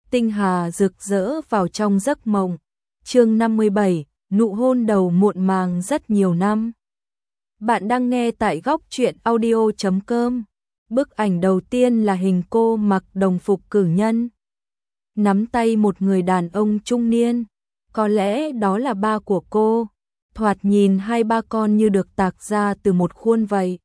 tinh hà rực rỡ vào trong giấc mộng. Chương 57, nụ hôn đầu muộn màng rất nhiều năm. Bạn đang nghe tại góc truyện audio.com. Bức ảnh đầu tiên là hình cô mặc đồng phục cử nhân, nắm tay một người đàn ông trung niên, có lẽ đó là ba của cô. Thoạt nhìn hai ba con như được tạc ra từ một khuôn vậy.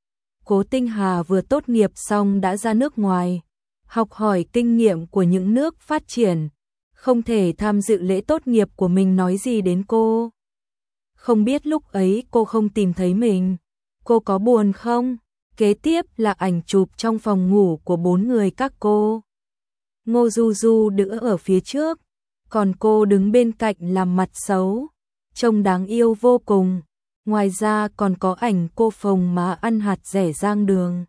Cố Tinh Hà vừa tốt nghiệp xong đã ra nước ngoài, học hỏi kinh nghiệm của những nước phát triển, không thể tham dự lễ tốt nghiệp của mình nói gì đến cô. Không biết lúc ấy cô không tìm thấy mình, cô có buồn không? Kế tiếp là ảnh chụp trong phòng ngủ của 4 người các cô. Ngô Du Du đỡ ở phía trước, còn cô đứng bên cạnh làm mặt xấu, trông đáng yêu vô cùng. Ngoài ra còn có ảnh cô phồng má ăn hạt dẻ rang đường,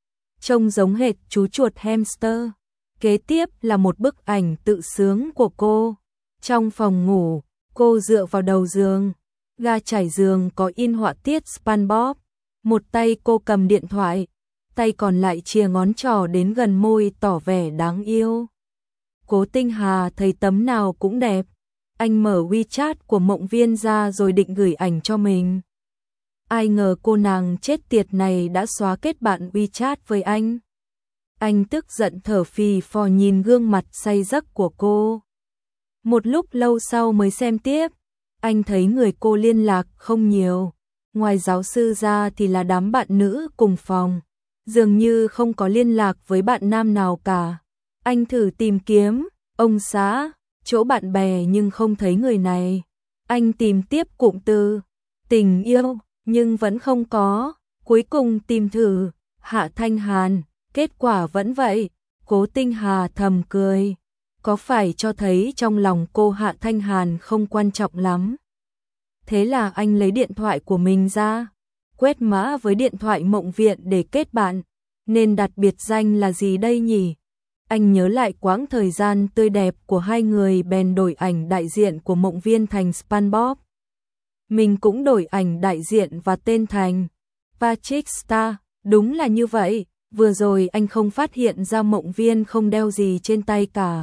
trông giống hệt chú chuột hamster. Kế tiếp là một bức ảnh tự sướng của cô. Trong phòng ngủ, cô dựa vào đầu giường, ga trải giường có in họa tiết SpongeBob. Một tay cô cầm điện thoại, tay còn lại chìa ngón trỏ đến gần môi tỏ vẻ đáng yêu. Cố Tinh Hà thấy tấm nào cũng đẹp. Anh mở WeChat của Mộng Viên ra rồi định gửi ảnh cho mình. Ai ngờ cô nàng chết tiệt này đã xóa kết bạn WeChat với anh. Anh tức giận thở phì phò nhìn gương mặt say giấc của cô. Một lúc lâu sau mới xem tiếp, anh thấy người cô liên lạc không nhiều. Ngoài giáo sư ra thì là đám bạn nữ cùng phòng, dường như không có liên lạc với bạn nam nào cả. Anh thử tìm kiếm ông xã, chỗ bạn bè nhưng không thấy người này. Anh tìm tiếp cụm từ tình yêu nhưng vẫn không có. Cuối cùng tìm thử Hạ Thanh Hàn, kết quả vẫn vậy. Cố Tinh Hà thầm cười, có phải cho thấy trong lòng cô Hạ Thanh Hàn không quan trọng lắm. Thế là anh lấy điện thoại của mình ra, quét mã với điện thoại Mộng Viện để kết bạn. Nên đặt biệt danh là gì đây nhỉ? Anh nhớ lại quãng thời gian tươi đẹp của hai người bèn đổi ảnh đại diện của Mộng Viên thành SpongeBob. Mình cũng đổi ảnh đại diện và tên thành Patrick Star. Đúng là như vậy, vừa rồi anh không phát hiện ra Mộng Viên không đeo gì trên tay cả,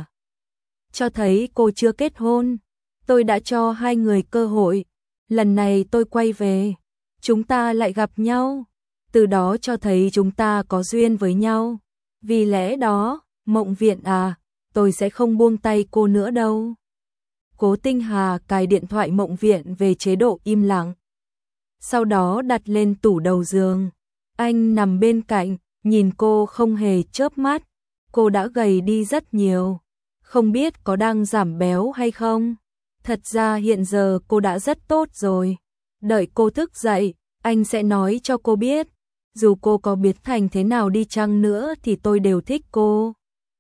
cho thấy cô chưa kết hôn. Tôi đã cho hai người cơ hội, lần này tôi quay về, chúng ta lại gặp nhau, từ đó cho thấy chúng ta có duyên với nhau. Vì lẽ đó, Mộng Viện à, tôi sẽ không buông tay cô nữa đâu. Cố Tinh Hà cài điện thoại Mộng Viện về chế độ im lặng, sau đó đặt lên tủ đầu giường. Anh nằm bên cạnh, nhìn cô không hề chớp mắt. Cô đã gầy đi rất nhiều, không biết có đang giảm béo hay không. Thật ra hiện giờ cô đã rất tốt rồi. Đợi cô thức dậy, anh sẽ nói cho cô biết. Dù cô có biến thành thế nào đi chăng nữa thì tôi đều thích cô.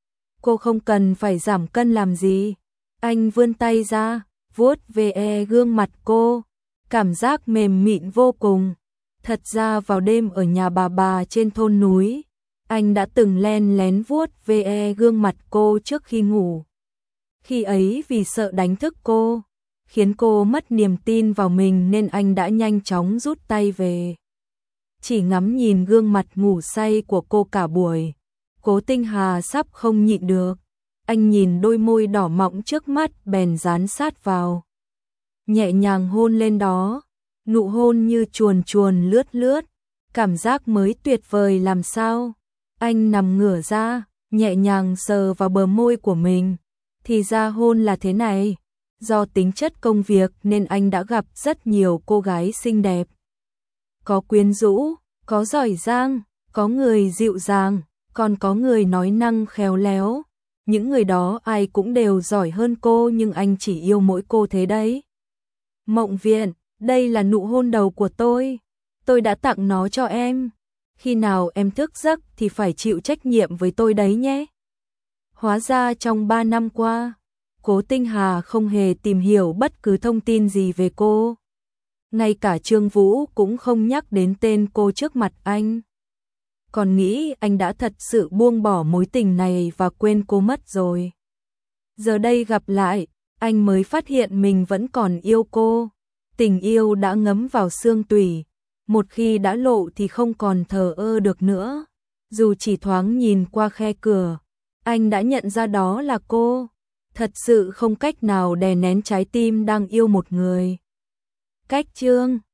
Cô không cần phải giảm cân làm gì. Anh vươn tay ra, vuốt ve gương mặt cô, cảm giác mềm mịn vô cùng. Thật ra vào đêm ở nhà bà trên thôn núi, anh đã từng len lén vuốt ve gương mặt cô trước khi ngủ. Khi ấy vì sợ đánh thức cô, khiến cô mất niềm tin vào mình nên anh đã nhanh chóng rút tay về. Chỉ ngắm nhìn gương mặt ngủ say của cô cả buổi, Cố Tinh Hà sắp không nhịn được. Anh nhìn đôi môi đỏ mọng trước mắt bèn dán sát vào, nhẹ nhàng hôn lên đó. Nụ hôn như chuồn chuồn lướt lướt, cảm giác mới tuyệt vời làm sao. Anh nằm ngửa ra, nhẹ nhàng sờ vào bờ môi của mình. Thì ra hôn là thế này. Do tính chất công việc nên anh đã gặp rất nhiều cô gái xinh đẹp. Có quyến rũ, có giỏi giang, có người dịu dàng, còn có người nói năng khéo léo. Những người đó ai cũng đều giỏi hơn cô nhưng anh chỉ yêu mỗi cô thế đấy. Mộng Viện, đây là nụ hôn đầu của tôi đã tặng nó cho em. Khi nào em thức giấc thì phải chịu trách nhiệm với tôi đấy nhé. Hóa ra trong 3 năm qua, Cố Tinh Hà không hề tìm hiểu bất cứ thông tin gì về cô. Ngay cả Trương Vũ cũng không nhắc đến tên cô trước mặt anh. Còn nghĩ anh đã thật sự buông bỏ mối tình này và quên cô mất rồi. Giờ đây gặp lại, anh mới phát hiện mình vẫn còn yêu cô. Tình yêu đã ngấm vào xương tủy, một khi đã lộ thì không còn thờ ơ được nữa. Dù chỉ thoáng nhìn qua khe cửa, Anh đã nhận ra đó là cô. Thật sự không cách nào đè nén trái tim đang yêu một người. Cách chương